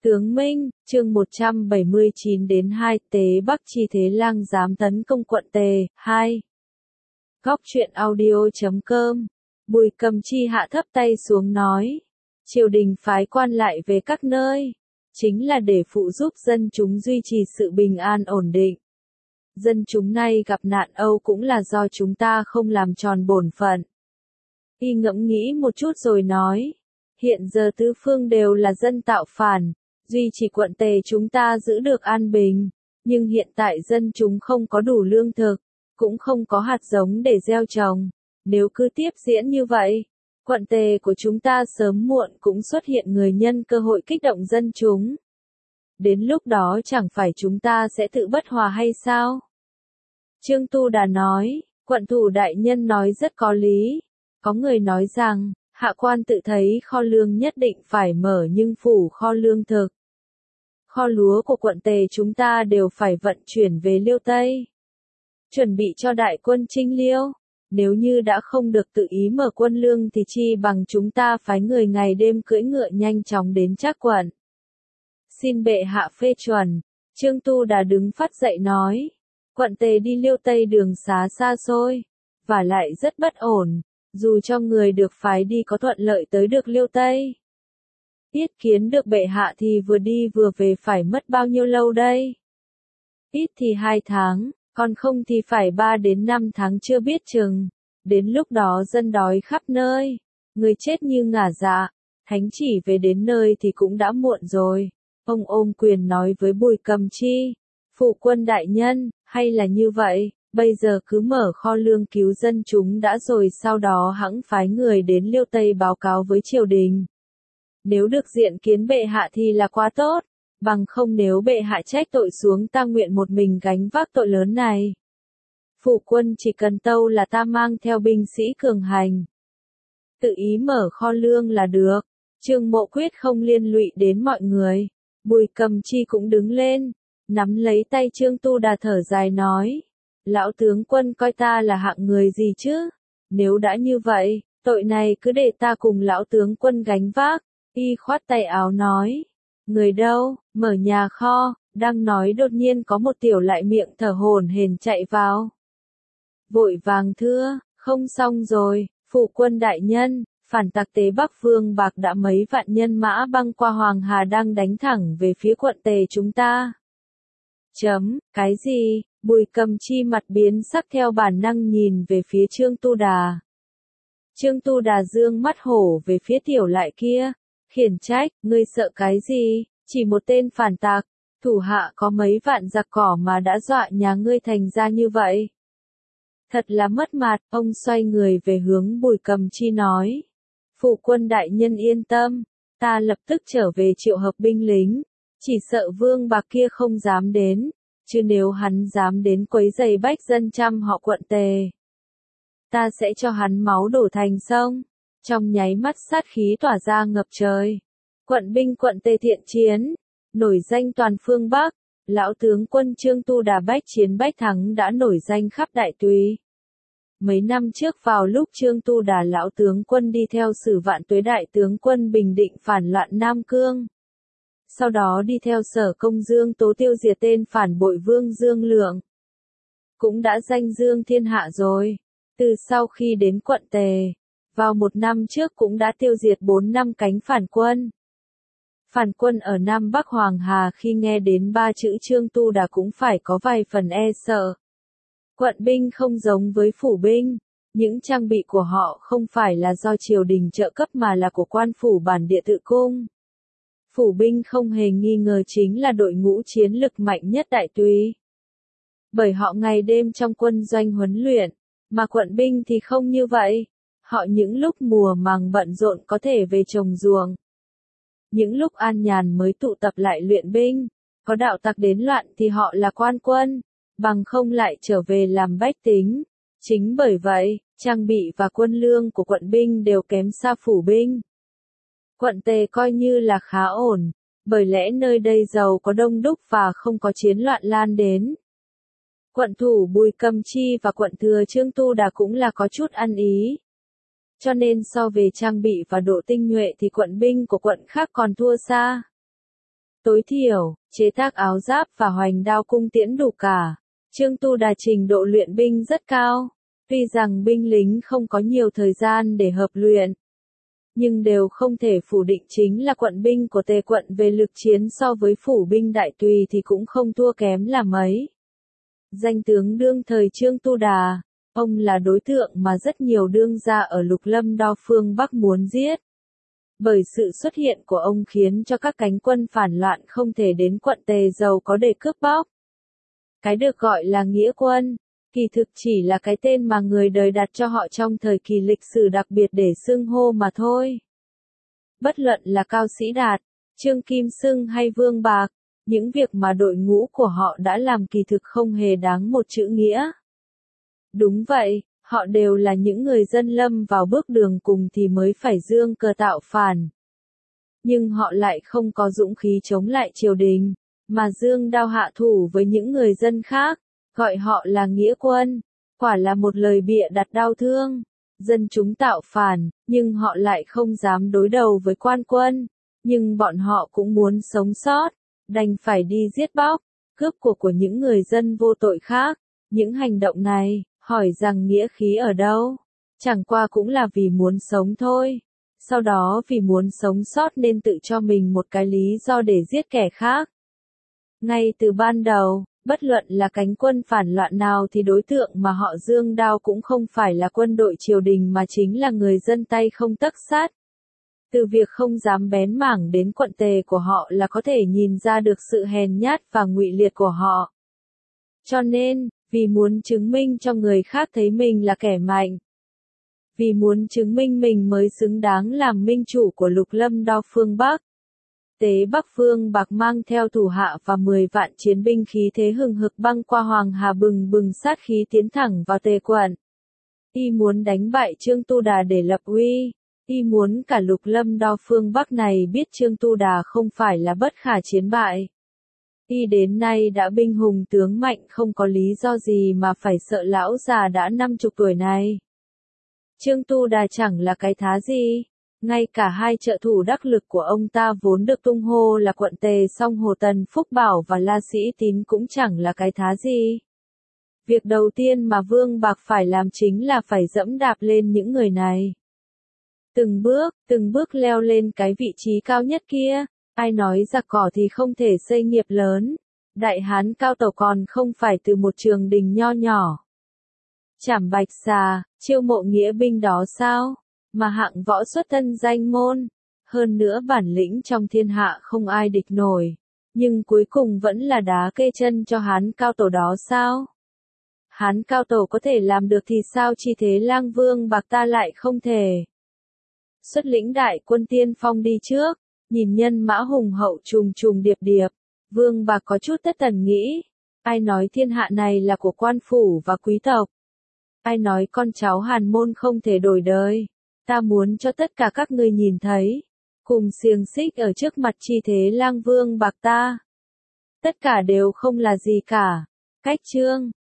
Tướng Minh, chương 179 đến 2 Tế Bắc Chi Thế Lang dám tấn công quận Tề, 2. Góc truyện audio.com. Bùi Cầm Chi hạ thấp tay xuống nói. Triều đình phái quan lại về các nơi, chính là để phụ giúp dân chúng duy trì sự bình an ổn định. Dân chúng nay gặp nạn âu cũng là do chúng ta không làm tròn bổn phận. Y ngẫm nghĩ một chút rồi nói. Hiện giờ tứ phương đều là dân tạo phản, duy chỉ quận Tề chúng ta giữ được an bình, nhưng hiện tại dân chúng không có đủ lương thực, cũng không có hạt giống để gieo trồng. Nếu cứ tiếp diễn như vậy, quận Tề của chúng ta sớm muộn cũng xuất hiện người nhân cơ hội kích động dân chúng. Đến lúc đó chẳng phải chúng ta sẽ tự bất hòa hay sao? Trương Tu Đà nói, quận thủ đại nhân nói rất có lý. Có người nói rằng, hạ quan tự thấy kho lương nhất định phải mở nhưng phủ kho lương thực. Kho lúa của quận Tề chúng ta đều phải vận chuyển về Liêu Tây. Chuẩn bị cho đại quân chinh Liêu. Nếu như đã không được tự ý mở quân lương thì chi bằng chúng ta phái người ngày đêm cưỡi ngựa nhanh chóng đến Trác quận. Xin bệ hạ phê chuẩn. Trương Tu Đà đứng phát dậy nói. Quận Tề đi Liêu Tây đường xá xa xôi, và lại rất bất ổn. Dù cho người được phái đi có thuận lợi tới được Liêu Tây, yết kiến được bệ hạ thì vừa đi vừa về phải mất bao nhiêu lâu đây? Ít thì 2 tháng, còn không thì phải 3 đến 5 tháng chưa biết chừng. Đến lúc đó dân đói khắp nơi, người chết như ngả dạ, thánh chỉ về đến nơi thì cũng đã muộn rồi. Ông ôm quyền nói với Bùi Cầm Chi, phụ quân đại nhân, hay là như vậy, bây giờ cứ mở kho lương cứu dân chúng đã rồi sau đó hẵng phái người đến Liêu Tây báo cáo với triều đình. Nếu được diện kiến bệ hạ thì là quá tốt, bằng không nếu bệ hạ trách tội xuống ta nguyện một mình gánh vác tội lớn này. Phụ quân chỉ cần tâu là ta mang theo binh sĩ cường hành. Tự ý mở kho lương là được, Trương Mộ quyết không liên lụy đến mọi người. Bùi Cầm Chi cũng đứng lên, nắm lấy tay Trương Tu Đà thở dài nói. Lão tướng quân coi ta là hạng người gì chứ? Nếu đã như vậy, tội này cứ để ta cùng lão tướng quân gánh vác. Y khoát tay áo nói. Người đâu, mở nhà kho, đang nói đột nhiên có một tiểu lại miệng thở hổn hển chạy vào. Vội vàng thưa, không xong rồi, phụ quân đại nhân, phản tặc Tế Bắc Vương Bạc đã mấy vạn nhân mã băng qua Hoàng Hà đang đánh thẳng về phía quận Tề chúng ta. Cái gì? Bùi Cầm Chi mặt biến sắc theo bản năng nhìn về phía Trương Tu Đà. Trương Tu Đà dương mắt hổ về phía tiểu lại kia, khiển trách, ngươi sợ cái gì, chỉ một tên phản tặc, thủ hạ có mấy vạn giặc cỏ mà đã dọa nhà ngươi thành ra như vậy. Thật là mất mặt, ông xoay người về hướng Bùi Cầm Chi nói. Phụ quân đại nhân yên tâm, ta lập tức trở về triệu hợp binh lính, chỉ sợ Vương Bạc kia không dám đến. Chứ nếu hắn dám đến quấy rầy bách dân trăm họ quận Tề, ta sẽ cho hắn máu đổ thành sông. Trong nháy mắt sát khí tỏa ra ngập trời. Quận binh quận Tề thiện chiến, nổi danh toàn phương Bắc, lão tướng quân Trương Tu Đà bách chiến bách thắng đã nổi danh khắp đại tùy. Mấy năm trước vào lúc Trương Tu Đà lão tướng quân đi theo Sử Vạn Tuế đại tướng quân bình định phản loạn Nam Cương. Sau đó đi theo Sở Công Dương Tố tiêu diệt tên phản bội Vương Dương Lượng. Cũng đã danh dương thiên hạ rồi. Từ sau khi đến quận Tề, vào 1 năm trước cũng đã tiêu diệt 4 năm cánh phản quân. Phản quân ở Nam Bắc Hoàng Hà khi nghe đến 3 chữ Trương Tu Đà cũng phải có vài phần e sợ. Quận binh không giống với phủ binh, những trang bị của họ không phải là do triều đình trợ cấp mà là của quan phủ bản địa tự cung. Phủ binh không hề nghi ngờ chính là đội ngũ chiến lực mạnh nhất đại tùy. Bởi họ ngày đêm trong quân doanh huấn luyện, mà quận binh thì không như vậy. Họ những lúc mùa màng bận rộn có thể về trồng ruộng. Những lúc an nhàn mới tụ tập lại luyện binh. Có đạo tặc đến loạn thì họ là quan quân, bằng không lại trở về làm bách tính. Chính bởi vậy, trang bị và quân lương của quận binh đều kém xa phủ binh. Quận Tề coi như là khá ổn, bởi lẽ nơi đây giàu có đông đúc và không có chiến loạn lan đến. Quận thủ Bùi Cầm Chi và quận thừa Trương Tu Đà cũng là có chút ăn ý. Cho nên so về trang bị và độ tinh nhuệ thì quận binh của quận khác còn thua xa. Tối thiểu, chế tác áo giáp và hoành đao cung tiễn đủ cả. Trương Tu Đà trình độ luyện binh rất cao. Tuy rằng binh lính không có nhiều thời gian để hợp luyện, nhưng đều không thể phủ định chính là quận binh của Tề quận về lực chiến so với phủ binh Đại Tùy thì cũng không thua kém là mấy. Danh tướng đương thời Trương Tu Đà, ông là đối tượng mà rất nhiều đương gia ở Lục Lâm Đo phương Bắc muốn giết. Bởi sự xuất hiện của ông khiến cho các cánh quân phản loạn không thể đến quận Tề giàu có để cướp bóc. Cái được gọi là nghĩa quân, kỳ thực chỉ là cái tên mà người đời đặt cho họ trong thời kỳ lịch sử đặc biệt để xưng hô mà thôi. Bất luận là Cao Sĩ Đạt, Trương Kim Xưng hay Vương Bạc, những việc mà đội ngũ của họ đã làm kỳ thực không hề đáng một chữ nghĩa. Đúng vậy, họ đều là những người dân lâm vào bước đường cùng thì mới phải dương cờ tạo phản. Nhưng họ lại không có dũng khí chống lại triều đình, mà dương đao hạ thủ với những người dân khác, gọi họ là nghĩa quân, quả là một lời bịa đặt đau thương. Dân chúng tạo phản, nhưng họ lại không dám đối đầu với quan quân, nhưng bọn họ cũng muốn sống sót, đành phải đi giết bóc, cướp của những người dân vô tội khác. Những hành động này, hỏi rằng nghĩa khí ở đâu? Chẳng qua cũng là vì muốn sống thôi. Sau đó vì muốn sống sót nên tự cho mình một cái lý do để giết kẻ khác. Ngay từ ban đầu, bất luận là cánh quân phản loạn nào thì đối tượng mà họ dương đao cũng không phải là quân đội triều đình mà chính là người dân tay không tấc sắt. Từ việc không dám bén mảng đến quận Tề của họ là có thể nhìn ra được sự hèn nhát và ngụy liệt của họ. Cho nên, vì muốn chứng minh cho người khác thấy mình là kẻ mạnh, vì muốn chứng minh mình mới xứng đáng làm minh chủ của Lục Lâm Đo phương Bắc, Tế Bắc Vương Bạc mang theo thủ hạ và 10 vạn chiến binh khí thế hừng hực băng qua Hoàng Hà bừng bừng sát khí tiến thẳng vào Tề quận. Y muốn đánh bại Trương Tu Đà để lập uy. Y muốn cả Lục Lâm Đo phương Bắc này biết Trương Tu Đà không phải là bất khả chiến bại. Y đến nay đã binh hùng tướng mạnh không có lý do gì mà phải sợ lão già đã 50 tuổi này. Trương Tu Đà chẳng là cái thá gì. Ngay cả hai trợ thủ đắc lực của ông ta vốn được tung hô là quận Tề song Hồ Tần Phúc Bảo và La Sĩ Tín cũng chẳng là cái thá gì. Việc đầu tiên mà Vương Bạc phải làm chính là phải dẫm đạp lên những người này. Từng bước leo lên cái vị trí cao nhất kia. Ai nói giặc cỏ thì không thể xây nghiệp lớn. Đại Hán Cao Tẩu còn không phải từ một trường đình nho nhỏ. Trảm Bạch Xà, chiêu mộ nghĩa binh đó sao? Mà hạng võ xuất thân danh môn. Hơn nữa bản lĩnh trong thiên hạ không ai địch nổi. Nhưng cuối cùng vẫn là đá kê chân cho Hán Cao Tổ đó sao? Hán Cao Tổ có thể làm được thì sao Chi Thế Lang Vương Bạc ta lại không thể? Xuất lĩnh đại quân tiên phong đi trước, nhìn nhân mã hùng hậu trùng trùng điệp điệp, Vương Bạc có chút thất thần nghĩ, ai nói thiên hạ này là của quan phủ và quý tộc? Ai nói con cháu Hàn môn không thể đổi đời? Ta muốn cho tất cả các ngươi nhìn thấy, cùng xiềng xích ở trước mặt Chi Thế Lang Vương Bạc ta. Tất cả đều không là gì cả. Cách chương